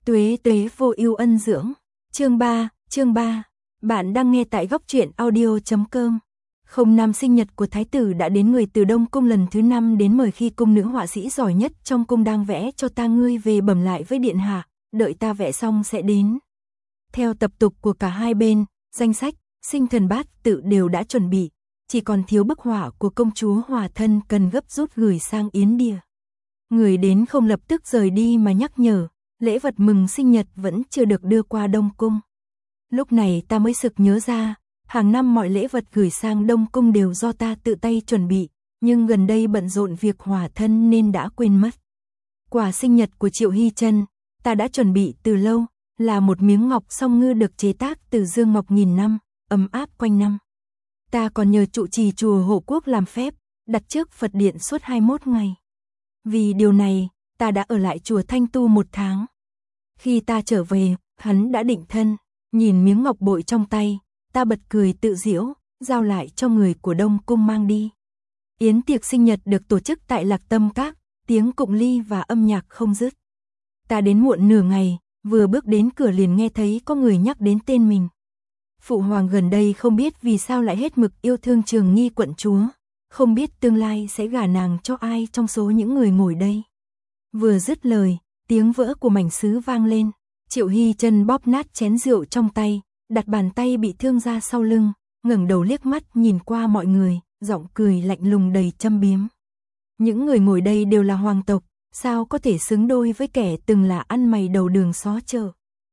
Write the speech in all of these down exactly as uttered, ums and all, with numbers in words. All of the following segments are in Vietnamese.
Tuế tuế vô ưu ân dưỡng. Chương ba, chương ba. Bạn đang nghe tại góc truyện audio chấm com. Không năm sinh nhật của thái tử đã đến, người từ Đông cung lần thứ năm đến mời khi cung nữ họa sĩ giỏi nhất trong cung đang vẽ cho ta, ngươi về bẩm lại với điện hạ, đợi ta vẽ xong sẽ đến. Theo tập tục của cả hai bên, danh sách, sinh thần bát tự đều đã chuẩn bị, chỉ còn thiếu bức họa của công chúa Hòa Thân cần gấp rút gửi sang Yến Địa. Người đến không lập tức rời đi mà nhắc nhở, lễ vật mừng sinh nhật vẫn chưa được đưa qua Đông cung. Lúc này ta mới sực nhớ ra, hàng năm mọi lễ vật gửi sang Đông cung đều do ta tự tay chuẩn bị, nhưng gần đây bận rộn việc Hòa Thân nên đã quên mất. Quà sinh nhật của Triệu Hy Trân, ta đã chuẩn bị từ lâu, là một miếng ngọc song ngư được chế tác từ dương ngọc nghìn năm, ấm áp quanh năm. Ta còn nhờ trụ trì chùa Hộ Quốc làm phép, đặt trước Phật điện suốt hai mươi mốt ngày. Vì điều này, ta đã ở lại chùa Thanh Tu một tháng. Khi ta trở về, hắn đã định thân, nhìn miếng ngọc bội trong tay, ta bật cười tự giễu, giao lại cho người của Đông cung mang đi. Yến tiệc sinh nhật được tổ chức tại Lạc Tâm Các, tiếng cụng ly và âm nhạc không dứt. Ta đến muộn nửa ngày, vừa bước đến cửa liền nghe thấy có người nhắc đến tên mình. Phụ hoàng gần đây không biết vì sao lại hết mực yêu thương Trường Nghi quận chúa, không biết tương lai sẽ gả nàng cho ai trong số những người ngồi đây. Vừa dứt lời, tiếng vỡ của mảnh sứ vang lên, Triệu Hy Trân bóp nát chén rượu trong tay, đặt bàn tay bị thương ra sau lưng, ngẩng đầu liếc mắt nhìn qua mọi người, giọng cười lạnh lùng đầy châm biếm. Những người ngồi đây đều là hoàng tộc, sao có thể xứng đôi với kẻ từng là ăn mày đầu đường xó chợ.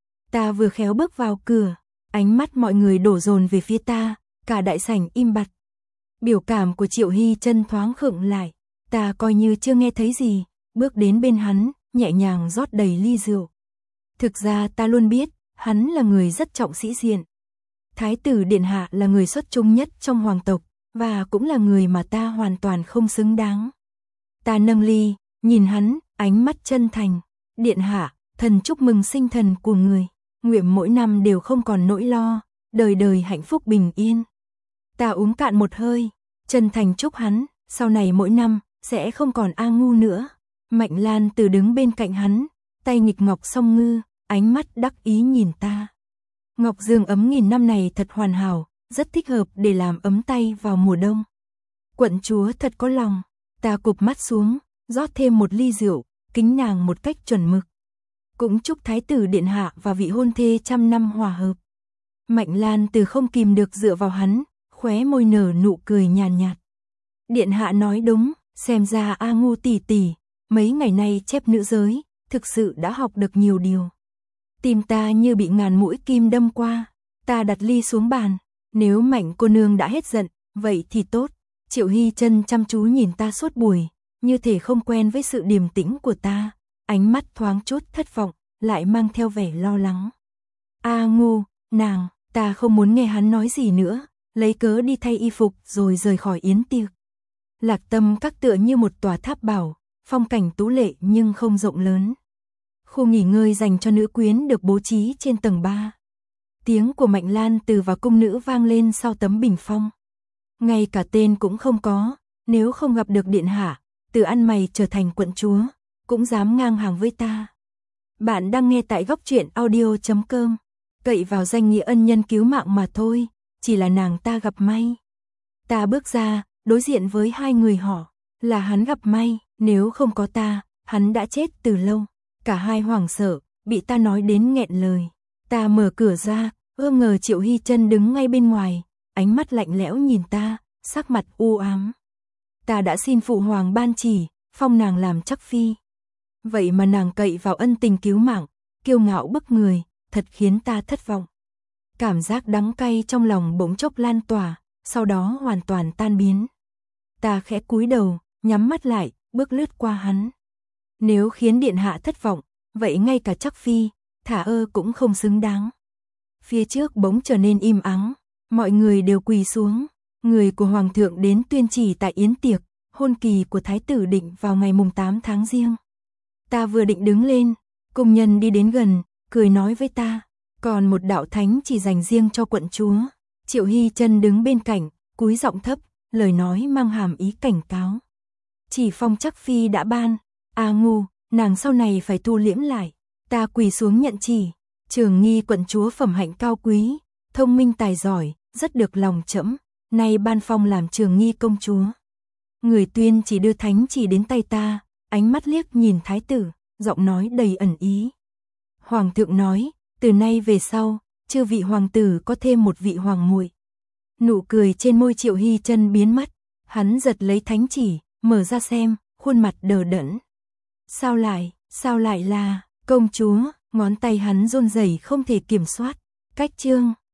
Ta vừa khéo bước vào cửa, ánh mắt mọi người đổ dồn về phía ta, cả đại sảnh im bặt. Biểu cảm của Triệu Hy Trân thoáng khựng lại, ta coi như chưa nghe thấy gì, bước đến bên hắn, nhẹ nhàng rót đầy ly rượu. Thực ra ta luôn biết, hắn là người rất trọng sĩ diện. Thái tử điện hạ là người xuất chúng nhất trong hoàng tộc, và cũng là người mà ta hoàn toàn không xứng đáng. Ta nâng ly, nhìn hắn, ánh mắt chân thành. Điện hạ, thần chúc mừng sinh thần của người, nguyện mỗi năm đều không còn nỗi lo, đời đời hạnh phúc bình yên. Ta uống cạn một hơi, chân thành chúc hắn, sau này mỗi năm, sẽ không còn A Ngu nữa. Mạnh Lan Từ đứng bên cạnh hắn, tay nghịch ngọc song ngư, ánh mắt đắc ý nhìn ta. Ngọc dương ấm nghìn năm này thật hoàn hảo, rất thích hợp để làm ấm tay vào mùa đông. Quận chúa thật có lòng, ta cụp mắt xuống, rót thêm một ly rượu, kính nàng một cách chuẩn mực. Cũng chúc thái tử điện hạ và vị hôn thê trăm năm hòa hợp. Mạnh Lan Từ không kìm được dựa vào hắn, khóe môi nở nụ cười nhàn nhạt, nhạt. Điện hạ nói đúng, xem ra A Ngu tỷ tỷ, mấy ngày nay chép nữ giới, thực sự đã học được nhiều điều. Tim ta như bị ngàn mũi kim đâm qua, ta đặt ly xuống bàn, nếu Mạnh cô nương đã hết giận, vậy thì tốt. Triệu Hy Trân chăm chú nhìn ta suốt buổi, như thể không quen với sự điềm tĩnh của ta, ánh mắt thoáng chút thất vọng, lại mang theo vẻ lo lắng. A Ngu, nàng, ta không muốn nghe hắn nói gì nữa, lấy cớ đi thay y phục rồi rời khỏi yến tiệc. Lạc Tâm Các tựa như một tòa tháp bảo, phong cảnh tú lệ nhưng không rộng lớn. Khu nghỉ ngơi dành cho nữ quyến được bố trí trên tầng ba. Tiếng của Mạnh Lan Từ và cung nữ vang lên sau tấm bình phong. Ngay cả tên cũng không có, nếu không gặp được điện hạ, từ ăn mày trở thành quận chúa, cũng dám ngang hàng với ta. Bạn đang nghe tại góc truyện audio chấm com, cậy vào danh nghĩa ân nhân cứu mạng mà thôi, chỉ là nàng ta gặp may. Ta bước ra, đối diện với hai người họ, là hắn gặp may, nếu không có ta, hắn đã chết từ lâu. Cả hai hoảng sợ, bị ta nói đến nghẹn lời. Ta mở cửa ra, ơ ngờ Triệu Hy Trân đứng ngay bên ngoài, ánh mắt lạnh lẽo nhìn ta, sắc mặt u ám. Ta đã xin phụ hoàng ban chỉ, phong nàng làm chắc phi. Vậy mà nàng cậy vào ân tình cứu mạng, kiêu ngạo bức người, thật khiến ta thất vọng. Cảm giác đắng cay trong lòng bỗng chốc lan tỏa, sau đó hoàn toàn tan biến. Ta khẽ cúi đầu, nhắm mắt lại, bước lướt qua hắn. Nếu khiến điện hạ thất vọng, vậy ngay cả chắc phi, thả ơ cũng không xứng đáng. Phía trước bỗng trở nên im ắng, mọi người đều quỳ xuống. Người của hoàng thượng đến tuyên chỉ tại yến tiệc, hôn kỳ của thái tử định vào ngày mùng tám tháng Giêng. Ta vừa định đứng lên, cung nhân đi đến gần, cười nói với ta, còn một đạo thánh chỉ dành riêng cho quận chúa. Triệu Hy Trân đứng bên cạnh, cúi giọng thấp, lời nói mang hàm ý cảnh cáo. Chỉ phong chắc phi đã ban, A Ngu, nàng sau này phải thu liễm lại. Ta quỳ xuống nhận chỉ, Trường Nghi quận chúa phẩm hạnh cao quý, thông minh tài giỏi, rất được lòng trẫm, nay ban phong làm Trường Nghi công chúa. Người tuyên chỉ đưa thánh chỉ đến tay ta, ánh mắt liếc nhìn thái tử, giọng nói đầy ẩn ý. Hoàng thượng nói, từ nay về sau, chư vị hoàng tử có thêm một vị hoàng muội. Nụ cười trên môi Triệu Hy Chân biến mất, hắn giật lấy thánh chỉ, mở ra xem, khuôn mặt đờ đẫn. Sao lại, sao lại là công chúa, ngón tay hắn run rẩy không thể kiểm soát. Cách chương